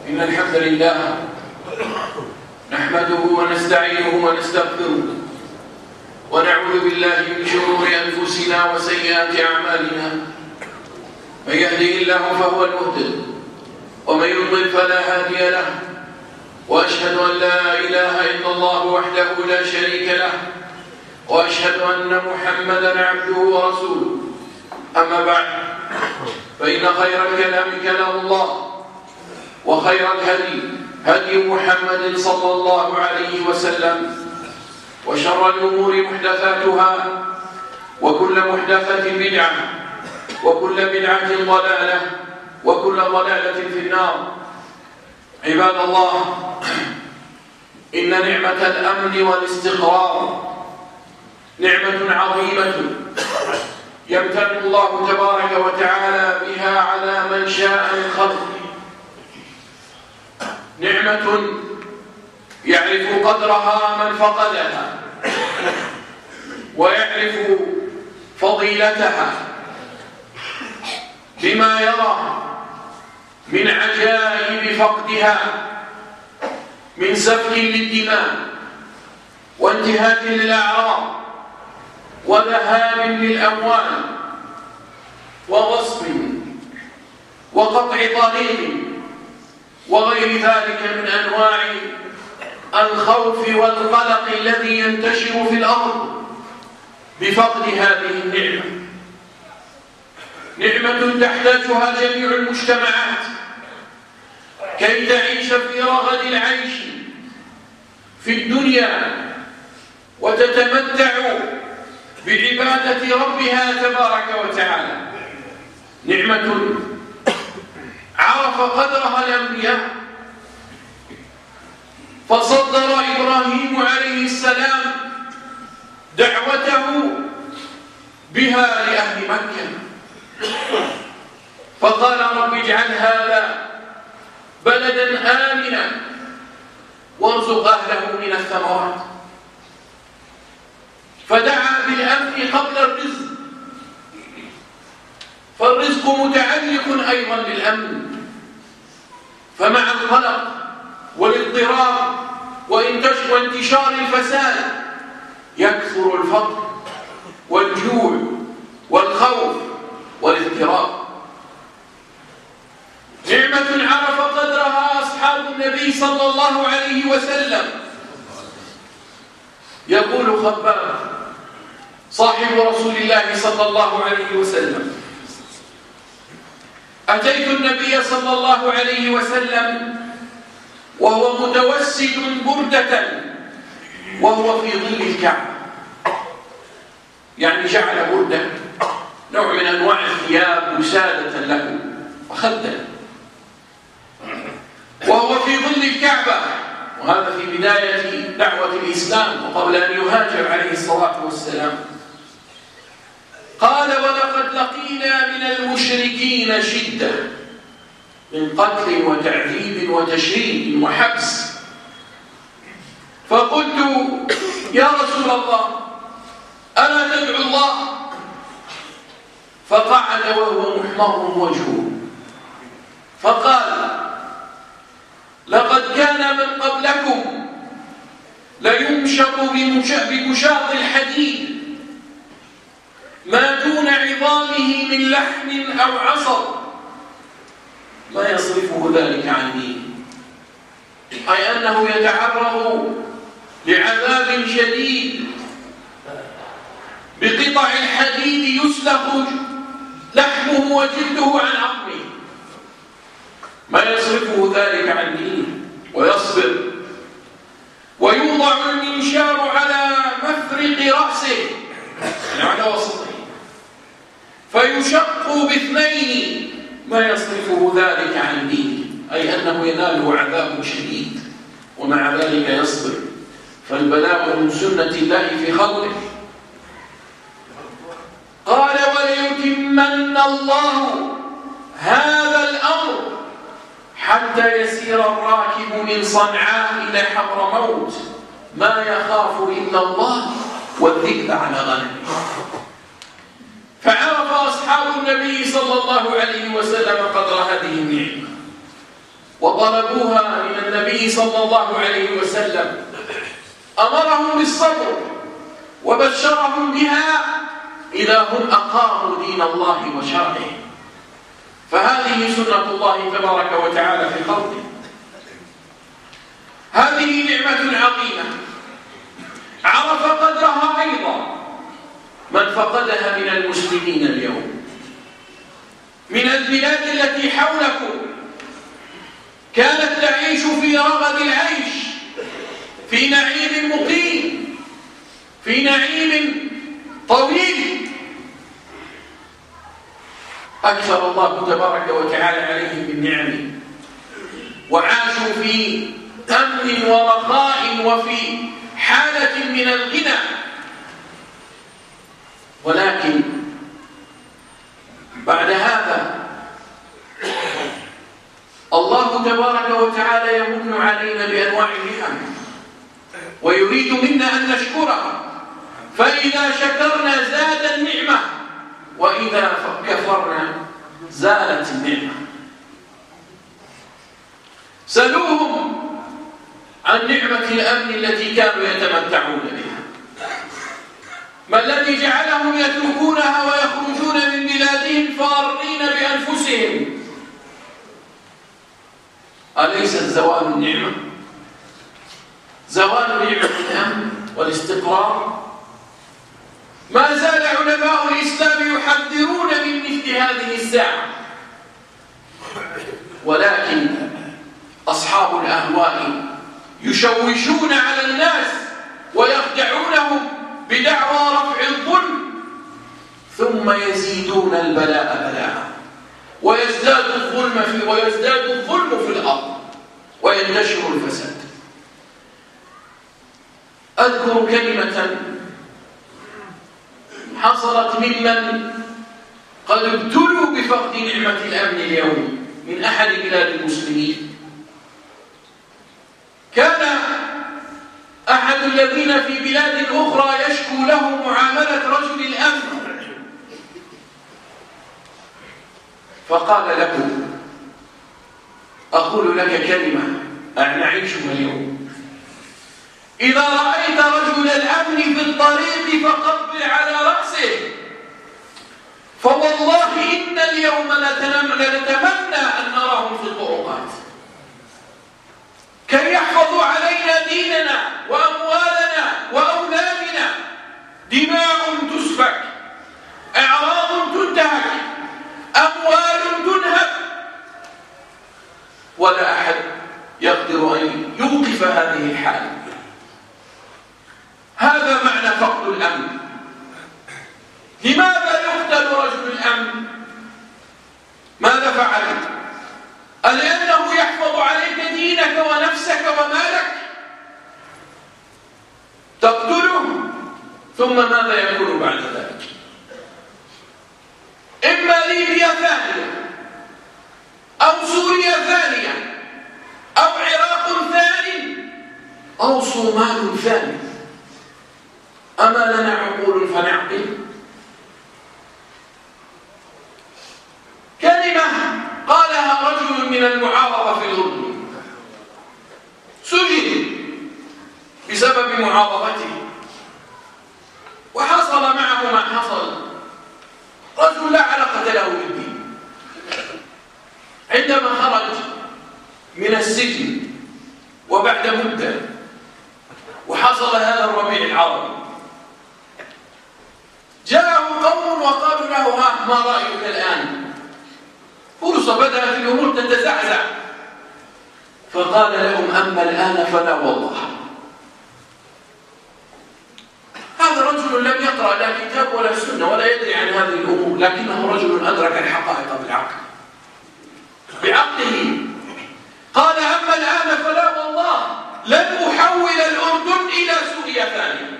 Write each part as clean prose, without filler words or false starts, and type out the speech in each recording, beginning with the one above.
إن الحمد لله نحمده ونستعينه ونستغفره ونعوذ بالله من شرور أنفسنا وسيئات أعمالنا. من يهده الله فهو المهتد ومن يضلل فلا هادي له، وأشهد أن لا إله إلا الله وحده لا شريك له، وأشهد أن محمدًا عبده ورسوله. أما بعد، فإن خير الكلام كلام الله، وخير الهدي هدي محمد صلى الله عليه وسلم، وشر الأمور محدثاتها، وكل محدثة بدعة، وكل بدعة ضلالة، وكل ضلالة في النار. عباد الله، إن نعمة الأمن والاستقرار نعمة عظيمة يمتن الله تبارك وتعالى بها على من شاء من خلقه، نعمة يعرف قدرها من فقدها، ويعرف فضيلتها بما يرى من عجائب فقدها، من سفك للدماء، وانتهاك للأعراض، وذهاب للأموال، وغصب، وقطع طريق، وغير ذلك من أنواع الخوف والقلق الذي ينتشر في الأرض بفقد هذه النعمة. نعمة تحتاجها جميع المجتمعات كي تعيش في رغد العيش في الدنيا، وتتمتع بعبادة ربها تبارك وتعالى. نعمة عرف قدرها الأنبياء، فصدر إبراهيم عليه السلام دعوته بها لأهل مكة، فقال: رب اجعل هذا بلدا آمنا وارزق أهله من الثمرات. فدعا بالأمن قبل الرزق، فالرزق متعلق أيضا بالأمن. فمع القلق والاضطراب وانتشار الفساد يكثر الفقر والجوع والخوف والاضطراب. نعمة عرف قدرها أصحاب النبي صلى الله عليه وسلم. يقول خباب صاحب رسول الله صلى الله عليه وسلم: أتيت النبي صلى الله عليه وسلم وهو متوسد بردة وهو في ظل الكعبة، يعني جعل بردة نوع من أنواع الثياب وسادة له وخدا، وهو في ظل الكعبة، وهذا في بداية دعوة الإسلام وقبل أن يهاجر عليه الصلاة والسلام. قال: ولقد لقينا من المشركين شدة، من قتل وتعذيب وتشريد وحبس. فقلت: يا رسول الله، ألا تدعو الله؟ فقعد وهو محمر وجهه، فقال: لقد كان من قبلكم ليمشط بمشاط الحديد ما دون عظامه من لحم أو عصب لا يصرفه ذلك عن دينه، أي أنه يتعرض لعذاب شديد بقطع الحديد يسلخ لحمه وجلده عن عظمه، ما يصرفه ذلك عن دينه ويصبر. ويوضع المنشار على مفرق رأسه، يعني على وسطه، فيشق باثنين، ما يصرفه ذلك عن دينه، أي أنه يناله عذاب شديد ومع ذلك يصبر. فالبلاء من سنة الله في خلقه. قال: وليتمن الله هذا الأمر حتى يسير الراكب من صنعاء إلى حضرموت ما يخاف إلا الله والذئب على غنمه. فعرف أصحاب النبي صلى الله عليه وسلم قدر هذه النعمة، وطلبوها من النبي صلى الله عليه وسلم، أمرهم بالصبر وبشرهم بها إذا هم أقاموا دين الله وشرعه. فهذه سنة الله تبارك وتعالى في خلقه. هذه نعمة عظيمة عرف قدرها أيضا من فقدها من المسلمين اليوم. من البلاد التي حولكم كانت تعيش في رغد العيش، في نعيم مقيم، في نعيم طويل، أكثر الله تبارك وتعالى عليهم بالنعم، وعاشوا في أمن ورخاء وفي حالة من الغنى. ولكن بعد هذا الله تبارك وتعالى يمن علينا بأنواع النعم ويريد منا أن نشكرها، فإذا شكرنا زاد النعمة، وإذا كفرنا زالت النعمة. سلوهم عن نعمة الأمن التي كانوا يتمتعون بها. ما الذي جعلهم يتركونها ويخرجون من بلادهم فارين بأنفسهم؟ أليست زوال النعمة؟ زوال نعمة الأمن والاستقرار. ما زال علماء الإسلام يحذرون من مثل هذه الساعة، ولكن أصحاب الأهواء يشوشون على الناس ويخدعونهم بدعوى رفع الظلم، ثم يزيدون البلاء بلاء، ويزداد الظلم في الأرض وينتشر الفساد. أذكر كلمة حصلت ممن قد ابتلوا بفقد نعمة الأمن اليوم من أحد بلاد المسلمين. كان أحد الذين في بلاد أخرى يشكو له معاملة رجل الأمن، فقال له: أقول لك كلمة نعيشها اليوم، إذا رأيت رجل الأمن في الطريق فقبل على رأسه، فوالله إن اليوم لنتمنى أن نراهم في الطرقات كي يحفظوا علينا ديننا وأموالنا وأولادنا. دماء تسفك، أعراض تنتهك، أموال تنهب، ولا أحد يقدر أن يوقف هذه الحالة. هذا معنى فقد الأمن. لماذا يقتل رجل الأمن؟ ماذا فعل؟ ألأنه يحفظ عليك دينك ونفسك ومالك؟ تقتله، ثم ماذا يكون بعد ذلك؟ إما ليبيا ثانية، أو سوريا ثانية، أو عراق ثاني، أو صومال ثاني. أما لنا عقول فنعقل؟ كلمة قالها رجل من المعارضة في الأردن، سجن بسبب معارضته، وحصل معه ما حصل. رجل لا علاقة له بالدين. عندما خرج من السجن وبعد مدة وحصل هذا الربيع العربي، جاءه قوم وقالوا له: ما رأيك الآن؟ فرصة بدأت الأمور تتزعزع. فقال لهم: أما الآن فلا والله. هذا رجل لم يقرأ لا كتاب ولا سنة ولا يدري عن هذه الأمور، لكنه رجل أدرك الحقائق بعقله. قال: أما الآن فلا والله، لن أحول الأردن إلى سوريا ثانية.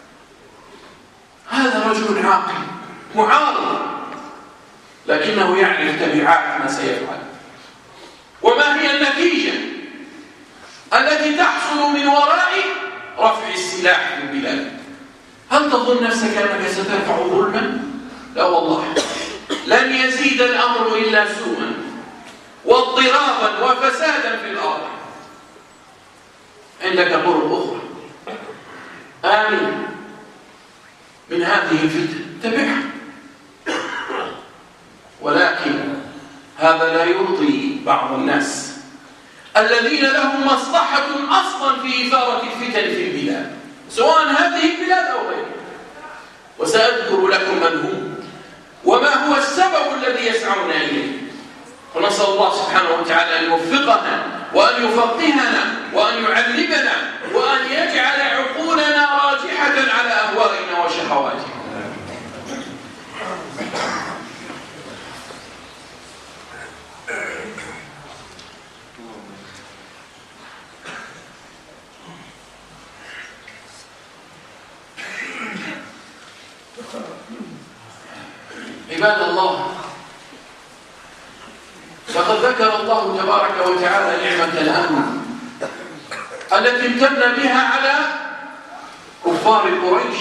هذا رجل عاقل معارض، لكنه يعرف تبعات ما سيفعل وما هي النتيجة التي تحصل من وراء رفع السلاح في البلاد. هل تظن نفسك أنك سترفع ظلما؟ لا والله، لن يزيد الأمر إلا سوءا. واضطرابا وفسادا في الأرض. عندك طرق أخرى آمن من هذه الفتن تبعها، ولكن هذا لا يرضي بعض الناس الذين لهم مصلحة أصلا في إثارة الفتن في البلاد، سواء هذه البلاد أو غيرها. وسأذكر لكم من هم وما هو السبب الذي يسعون إليه. ونسأل الله سبحانه وتعالى أن يوفقنا وأن يفقهنا وأن يعلمنا وأن يجعل عقولنا راجحة على أهوائنا وشهواتنا. عباد الله، لقد ذكر الله تبارك وتعالى نعمة الأمن التي امتن بها على كفار قريش،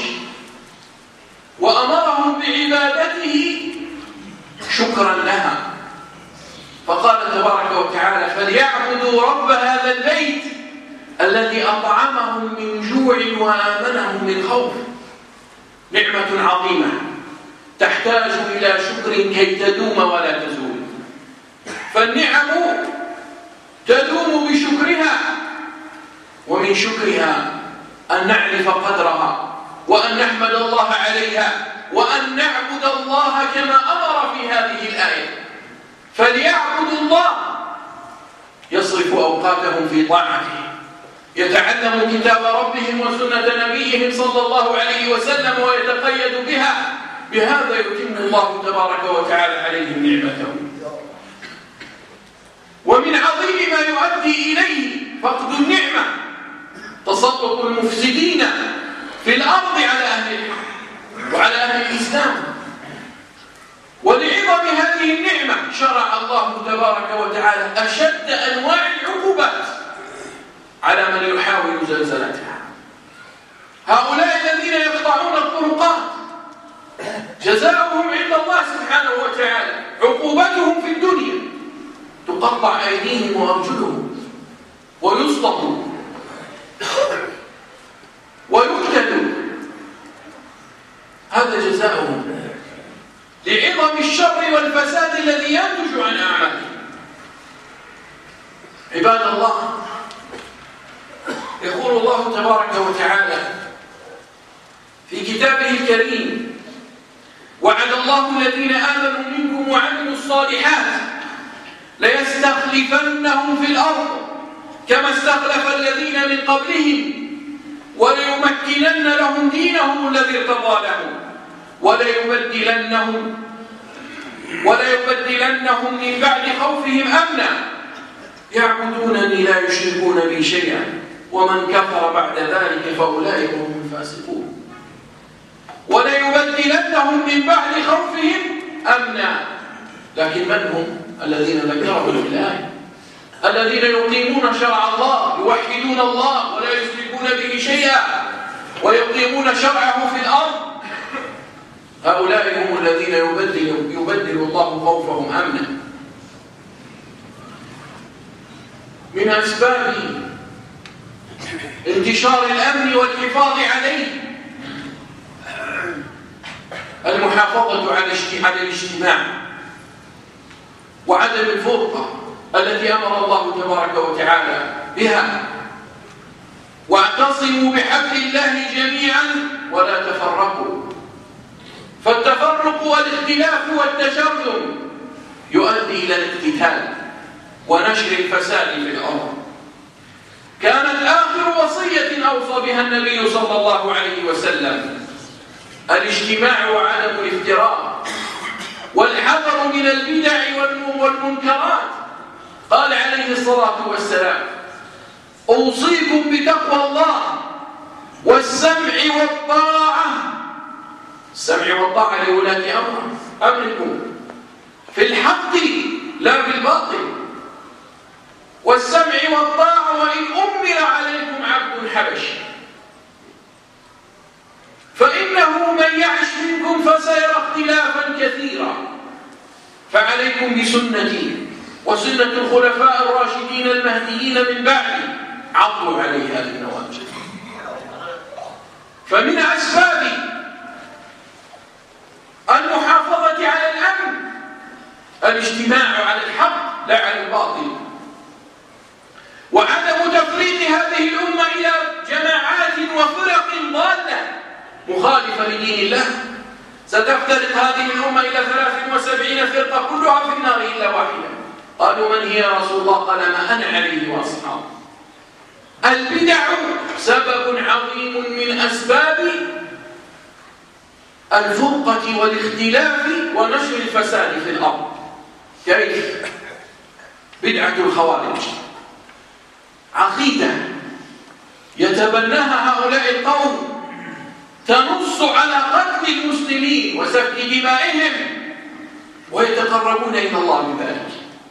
وأمرهم بعبادته شكرا لها، فقال تبارك وتعالى: فليعبدوا رب هذا البيت الذي أطعمهم من جوع وآمنهم من خوف. نعمة عظيمة تحتاج إلى شكر كي تدوم ولا تزول. فالنعم تدوم بشكرها، ومن شكرها أن نعرف قدرها وأن نحمد الله عليها وأن نعبد الله كما أمر في هذه الآية. فليعبدوا الله، يصرف أوقاتهم في طاعته، يتعلم كتاب ربهم وسنة نبيهم صلى الله عليه وسلم ويتقيد بها. بهذا يتم الله تبارك وتعالى عليهم نعمته. ومن عظيم ما يؤدي إليه فقد النعمة تسلط المفسدين في الأرض على أهل الحق وعلى أهل الإسلام. ولعظم هذه النعمة شرع الله تبارك وتعالى أشد أنواع العقوبات على من يحاول زلزلتها. هؤلاء الذين يقطعون الطرقات جزاؤهم عند الله سبحانه وتعالى عقوبتهم في الدنيا، تقطع أيديهم وأرجلهم ويسقطوا ويقتلوا، هذا جزاؤهم لعظم الشر والفساد الذي ينتج عن أعمالهم. عباد الله، يقول الله تبارك وتعالى في كتابه الكريم: وعد الله الذين آمنوا منكم وعملوا الصالحات ليستخلفنهم في الأرض كما استخلف الذين من قبلهم وليمكنن لهم دينهم الذي ارتضى لهم وليبدلنهم من بعد خوفهم أمنا يعبدونني لا يشركون بي شيئا ومن كفر بعد ذلك فأولئك هم الفاسقون. وليبدلنهم من بعد خوفهم أمنا، لكن من هم الذين ذكرهم في الآية؟ الذين يقيمون شرع الله، يوحدون الله ولا يشركون به شيئا ويقيمون شرعه في الأرض. هؤلاء هم الذين يبدل الله خوفهم أمنا. من أسباب انتشار الأمن والحفاظ عليه المحافظة على الاجتماع وعدم الفرقة التي أمر الله تبارك وتعالى بها. واعتصموا بحبل الله جميعا ولا تفرقوا، فالتفرق والاختلاف والتشرذم يؤدي إلى الاقتتال ونشر الفساد في الأرض. كانت آخر وصية أوصى بها النبي صلى الله عليه وسلم الاجتماع وعدم الافتراق والحذر من البدع والمنكرات. قال عليه الصلاة والسلام: أوصيكم بتقوى الله والسمع والطاعة. السمع والطاعة لولاة أمركم في الحق لا بالباطل، والسمع والطاعة وإن أمر عليكم عبد حبشي، فإنه من يعش منكم فسيرى اختلافا كثيرا، فعليكم بسنتي وسنة الخلفاء الراشدين المهديين من بعد عضوا عليها بالنواجذ. فمن أسباب المحافظة على الأمن الاجتماع على الحق لا على الباطل، وعدم تفريق هذه الأمة إلى جماعات وفرق ضالة مخالفة لدين الله. ستفترق هذه الأمة إلى 73 فرقة كلها في النار إلا واحدة. قالوا من هي يا رسول الله؟ قال ما أنا عليه وأصحابي. البدع سبب عظيم من أسباب الفرقة والاختلاف ونشر الفساد في الأرض. كيف؟ بدعة الخوارج عقيدة يتبناها هؤلاء القوم تنص على قتل المسلمين وسفك دمائهم ويتقربون إلى الله بذلك.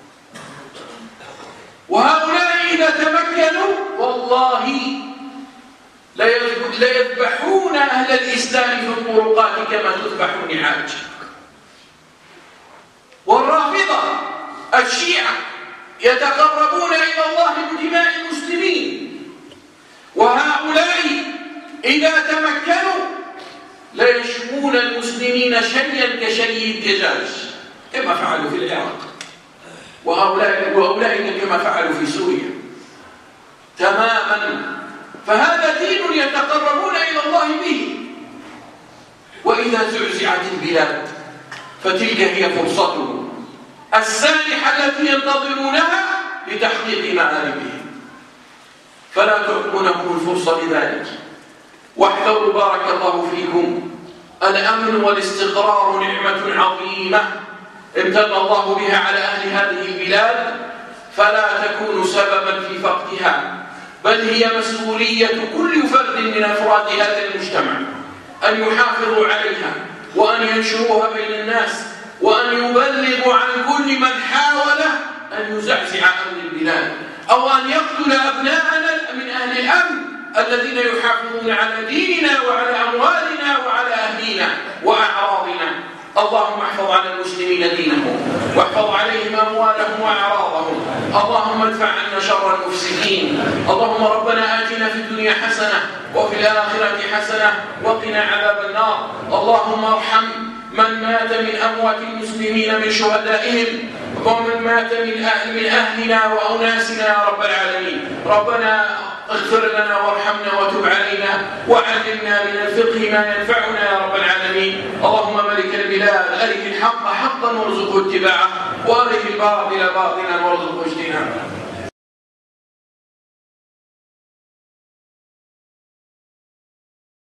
وهؤلاء إذا تمكنوا والله ليذبحون أهل الإسلام في الطرقات كما تذبح النعاج. والرافضة الشيعة يتقربون إلى الله بدماء المسلمين. وهؤلاء إذا تمكنوا ليشمون المسلمين شيئا كشيء الدجاج كما فعلوا في العراق، وأولئك كما فعلوا في سوريا تماما. فهذا دين يتقربون إلى الله به. وإذا زعزعت البلاد فتلك هي فرصتهم السانحة التي ينتظرونها لتحقيق مآربهم، فلا تعطونهم الفرصة لذلك. واحذروا بارك الله فيكم، الأمن والاستقرار نعمة عظيمة امتن الله بها على أهل هذه البلاد، فلا تكون سببا في فقدها، بل هي مسؤولية كل فرد من أفراد هذا المجتمع أن يحافظوا عليها وأن ينشروها بين الناس، وأن يبلغوا عن كل من حاول أن يزعزع أمن البلاد أو أن يقتل أبناءنا من أهل الأمن الذين يحافظون على ديننا وعلى أموالنا وعلى أهلنا وأعراضنا. اللهم احفظ على المسلمين دينهم واحفظ عليهم أموالهم وأعراضهم. اللهم ادفع عنا شر المفسدين. اللهم ربنا آتنا في الدنيا حسنة وفي الآخرة حسنة وقنا عذاب النار. اللهم ارحم من مات من أموات المسلمين من شهدائهم ومن مات من أهلنا وأناسنا يا رب العالمين. ربنا اغفر لنا وارحمنا وتب علينا وعلمنا من الفقه ما ينفعنا يا رب العالمين. اللهم ملك البلاد أره الحق حقا وارزقه اتباعه وأره الباطل باطلا وارزقه اجتنابه.